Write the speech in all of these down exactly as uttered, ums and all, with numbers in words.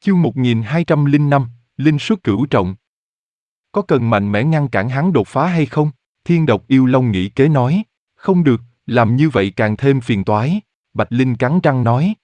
Chương một nghìn hai trăm lẻ năm, Linh xuất cửu trọng. Có cần mạnh mẽ ngăn cản hắn đột phá hay không? Thiên độc yêu long nghĩ kế nói. Không được, làm như vậy càng thêm phiền toái. Bạch Linh cắn răng nói.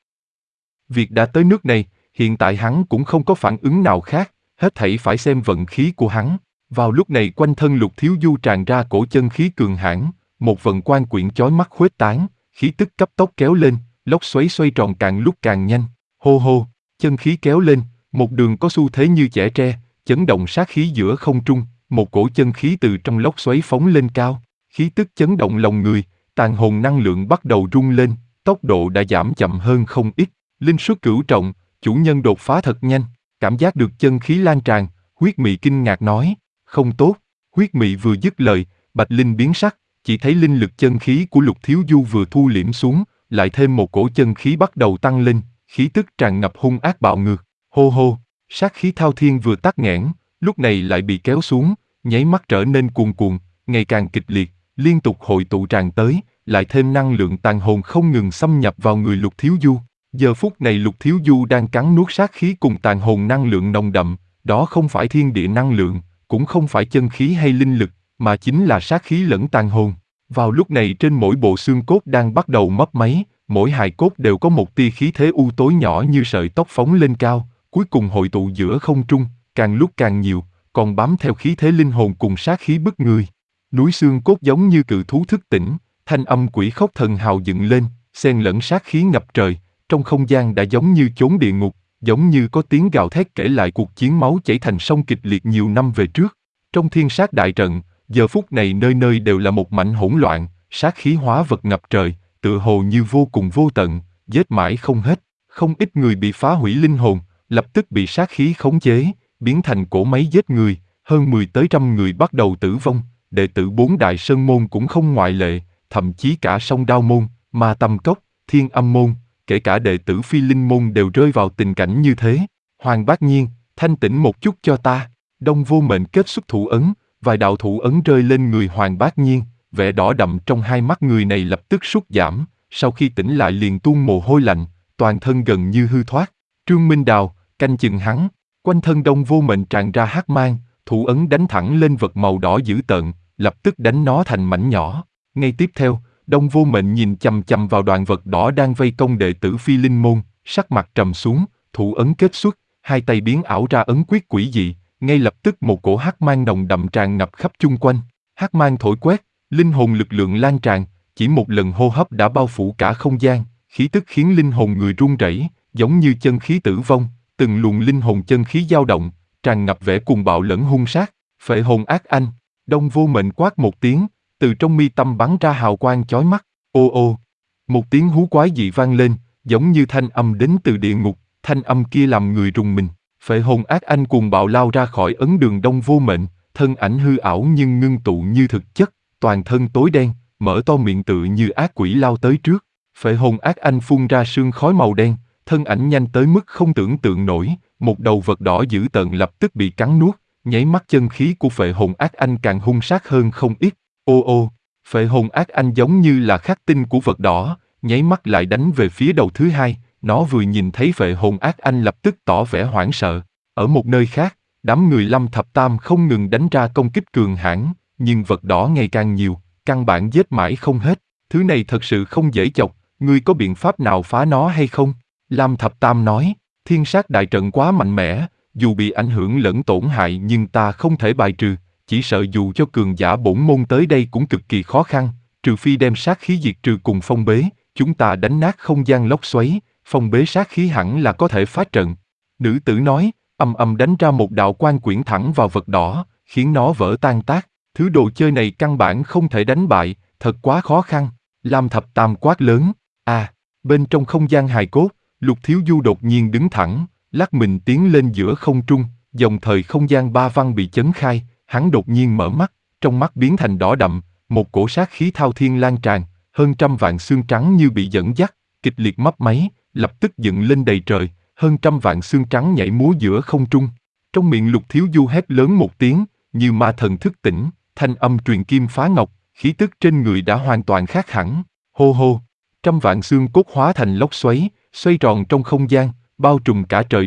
Việc đã tới nước này, hiện tại hắn cũng không có phản ứng nào khác, hết thảy phải xem vận khí của hắn. Vào lúc này quanh thân Lục Thiếu Du tràn ra cổ chân khí cường hãn, một vận quan quyển chói mắt khuếch tán, khí tức cấp tốc kéo lên, lốc xoáy xoay tròn càng lúc càng nhanh. Hô hô, chân khí kéo lên, một đường có xu thế như chẻ tre, chấn động sát khí giữa không trung, một cổ chân khí từ trong lốc xoáy phóng lên cao, khí tức chấn động lòng người, tàn hồn năng lượng bắt đầu rung lên, tốc độ đã giảm chậm hơn không ít. Linh xuất cửu trọng, chủ nhân đột phá thật nhanh, cảm giác được chân khí lan tràn, huyết mị kinh ngạc nói, không tốt. Huyết mị vừa dứt lời, Bạch Linh biến sắc, chỉ thấy linh lực chân khí của Lục Thiếu Du vừa thu liễm xuống, lại thêm một cổ chân khí bắt đầu tăng lên, khí tức tràn ngập hung ác bạo ngược. Hô hô, sát khí thao thiên vừa tắc nghẽn, lúc này lại bị kéo xuống, nháy mắt trở nên cuồn cuộn, ngày càng kịch liệt, liên tục hội tụ tràn tới, lại thêm năng lượng tàn hồn không ngừng xâm nhập vào người Lục Thiếu Du. Giờ phút này Lục Thiếu Du đang cắn nuốt sát khí cùng tàn hồn năng lượng nồng đậm, đó không phải thiên địa năng lượng, cũng không phải chân khí hay linh lực, mà chính là sát khí lẫn tàn hồn. Vào lúc này trên mỗi bộ xương cốt đang bắt đầu mấp máy, mỗi hài cốt đều có một tia khí thế u tối nhỏ như sợi tóc phóng lên cao, cuối cùng hội tụ giữa không trung, càng lúc càng nhiều, còn bám theo khí thế linh hồn cùng sát khí bức người. Núi xương cốt giống như cự thú thức tỉnh, thanh âm quỷ khóc thần hào dựng lên, xen lẫn sát khí ngập trời, trong không gian đã giống như chốn địa ngục, giống như có tiếng gào thét kể lại cuộc chiến máu chảy thành sông kịch liệt nhiều năm về trước. Trong thiên sát đại trận, giờ phút này nơi nơi đều là một mảnh hỗn loạn, sát khí hóa vật ngập trời, tựa hồ như vô cùng vô tận, giết mãi không hết. Không ít người bị phá hủy linh hồn, lập tức bị sát khí khống chế, biến thành cỗ máy giết người, hơn mười tới trăm người bắt đầu tử vong, đệ tử bốn đại sơn môn cũng không ngoại lệ, thậm chí cả Song Đao môn, Ma Tâm Cốc, Thiên Âm môn, kể cả đệ tử Phi Linh môn đều rơi vào tình cảnh như thế. Hoàng Bác Nhiên, thanh tĩnh một chút cho ta. Đông Vô Mệnh kết xuất thủ ấn, vài đạo thủ ấn rơi lên người Hoàng Bác Nhiên, vẻ đỏ đậm trong hai mắt người này lập tức sút giảm, sau khi tỉnh lại liền tuôn mồ hôi lạnh, toàn thân gần như hư thoát. Trương Minh Đào, canh chừng hắn, quanh thân Đông Vô Mệnh tràn ra hắc mang, thủ ấn đánh thẳng lên vật màu đỏ dữ tợn, lập tức đánh nó thành mảnh nhỏ. Ngay tiếp theo, Đông Vô Mệnh nhìn chằm chằm vào đoàn vật đỏ đang vây công đệ tử Phi Linh môn, sắc mặt trầm xuống, thủ ấn kết xuất, hai tay biến ảo ra ấn quyết quỷ dị, ngay lập tức một cổ hắc mang nồng đậm tràn ngập khắp chung quanh. Hắc mang thổi quét, linh hồn lực lượng lan tràn, chỉ một lần hô hấp đã bao phủ cả không gian, khí tức khiến linh hồn người run rẩy, giống như chân khí tử vong, từng luồng linh hồn chân khí dao động, tràn ngập vẻ cuồng bạo lẫn hung sát. Phệ hồn ác anh. Đông Vô Mệnh quát một tiếng, từ trong mi tâm bắn ra hào quang chói mắt. Ô ô, một tiếng hú quái dị vang lên, giống như thanh âm đến từ địa ngục, thanh âm kia làm người rùng mình. Phệ hồn ác anh cuồng bạo lao ra khỏi ấn đường Đông Vô Mệnh, thân ảnh hư ảo nhưng ngưng tụ như thực chất, toàn thân tối đen, mở to miệng tựa như ác quỷ lao tới trước. Phệ hồn ác anh phun ra sương khói màu đen, thân ảnh nhanh tới mức không tưởng tượng nổi, một đầu vật đỏ dữ tợn lập tức bị cắn nuốt, nháy mắt chân khí của phệ hồn ác anh càng hung sát hơn không ít. Ô ô, phệ hồn ác anh giống như là khắc tinh của vật đỏ, nháy mắt lại đánh về phía đầu thứ hai, nó vừa nhìn thấy phệ hồn ác anh lập tức tỏ vẻ hoảng sợ. Ở một nơi khác, đám người Lâm Thập Tam không ngừng đánh ra công kích cường hãn, nhưng vật đỏ ngày càng nhiều, căn bản giết mãi không hết. Thứ này thật sự không dễ chọc, ngươi có biện pháp nào phá nó hay không? Lâm Thập Tam nói, thiên sát đại trận quá mạnh mẽ, dù bị ảnh hưởng lẫn tổn hại nhưng ta không thể bài trừ, chỉ sợ dù cho cường giả bổn môn tới đây cũng cực kỳ khó khăn, trừ phi đem sát khí diệt trừ cùng phong bế, chúng ta đánh nát không gian lốc xoáy, phong bế sát khí hẳn là có thể phá trận. Nữ tử nói, ầm ầm đánh ra một đạo quan quyển thẳng vào vật đỏ, khiến nó vỡ tan tác. Thứ đồ chơi này căn bản không thể đánh bại, thật quá khó khăn. Lam Thập Tam quát lớn. À, bên trong không gian hài cốt, Lục Thiếu Du đột nhiên đứng thẳng, lắc mình tiến lên giữa không trung, dòng thời không gian ba văn bị chấn khai, hắn đột nhiên mở mắt, trong mắt biến thành đỏ đậm, một cổ sát khí thao thiên lan tràn, hơn trăm vạn xương trắng như bị dẫn dắt, kịch liệt mấp máy, lập tức dựng lên đầy trời, hơn trăm vạn xương trắng nhảy múa giữa không trung. Trong miệng Lục Thiếu Du hét lớn một tiếng, như ma thần thức tỉnh, thanh âm truyền kim phá ngọc, khí tức trên người đã hoàn toàn khác hẳn. Hô hô, trăm vạn xương cốt hóa thành lốc xoáy, xoay tròn trong không gian, bao trùm cả trời đất,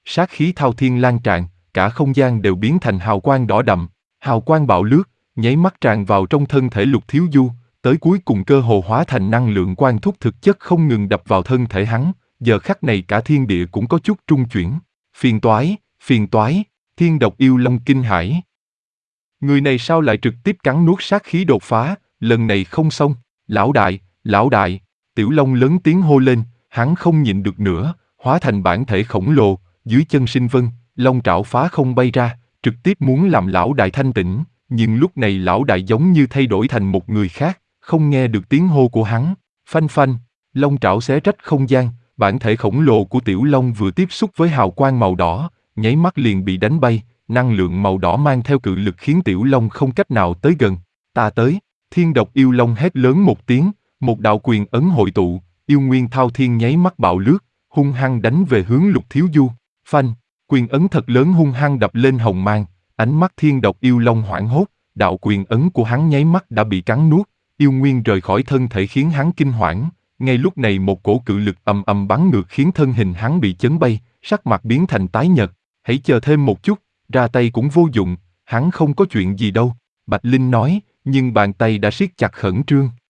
sát khí thao thiên lan tràn, cả không gian đều biến thành hào quang đỏ đậm, hào quang bạo lướt, nháy mắt tràn vào trong thân thể Lục Thiếu Du, tới cuối cùng cơ hồ hóa thành năng lượng quang thúc thực chất không ngừng đập vào thân thể hắn, giờ khắc này cả thiên địa cũng có chút trung chuyển. Phiền toái, phiền toái, Thiên Độc Yêu Long kinh hãi. Người này sao lại trực tiếp cắn nuốt sát khí đột phá, lần này không xong, lão đại, lão đại, Tiểu Long lớn tiếng hô lên, hắn không nhịn được nữa, hóa thành bản thể khổng lồ, dưới chân sinh vân, long trảo phá không bay ra, trực tiếp muốn làm lão đại thanh tĩnh, nhưng lúc này lão đại giống như thay đổi thành một người khác, không nghe được tiếng hô của hắn, phanh phanh, long trảo xé rách không gian, bản thể khổng lồ của Tiểu Long vừa tiếp xúc với hào quang màu đỏ, nháy mắt liền bị đánh bay, năng lượng màu đỏ mang theo cự lực khiến Tiểu Long không cách nào tới gần. Ta tới, Thiên Độc Yêu Long hét lớn một tiếng, một đạo quyền ấn hội tụ, yêu nguyên thao thiên nháy mắt bạo lướt, hung hăng đánh về hướng Lục Thiếu Du. Phanh, quyền ấn thật lớn hung hăng đập lên hồng mang, ánh mắt Thiên Độc Yêu Long hoảng hốt, đạo quyền ấn của hắn nháy mắt đã bị cắn nuốt, yêu nguyên rời khỏi thân thể khiến hắn kinh hoảng. Ngay lúc này một cổ cự lực ầm ầm bắn ngược khiến thân hình hắn bị chấn bay, sắc mặt biến thành tái nhợt. Hãy chờ thêm một chút, ra tay cũng vô dụng, hắn không có chuyện gì đâu, Bạch Linh nói, nhưng bàn tay đã siết chặt khẩn trương.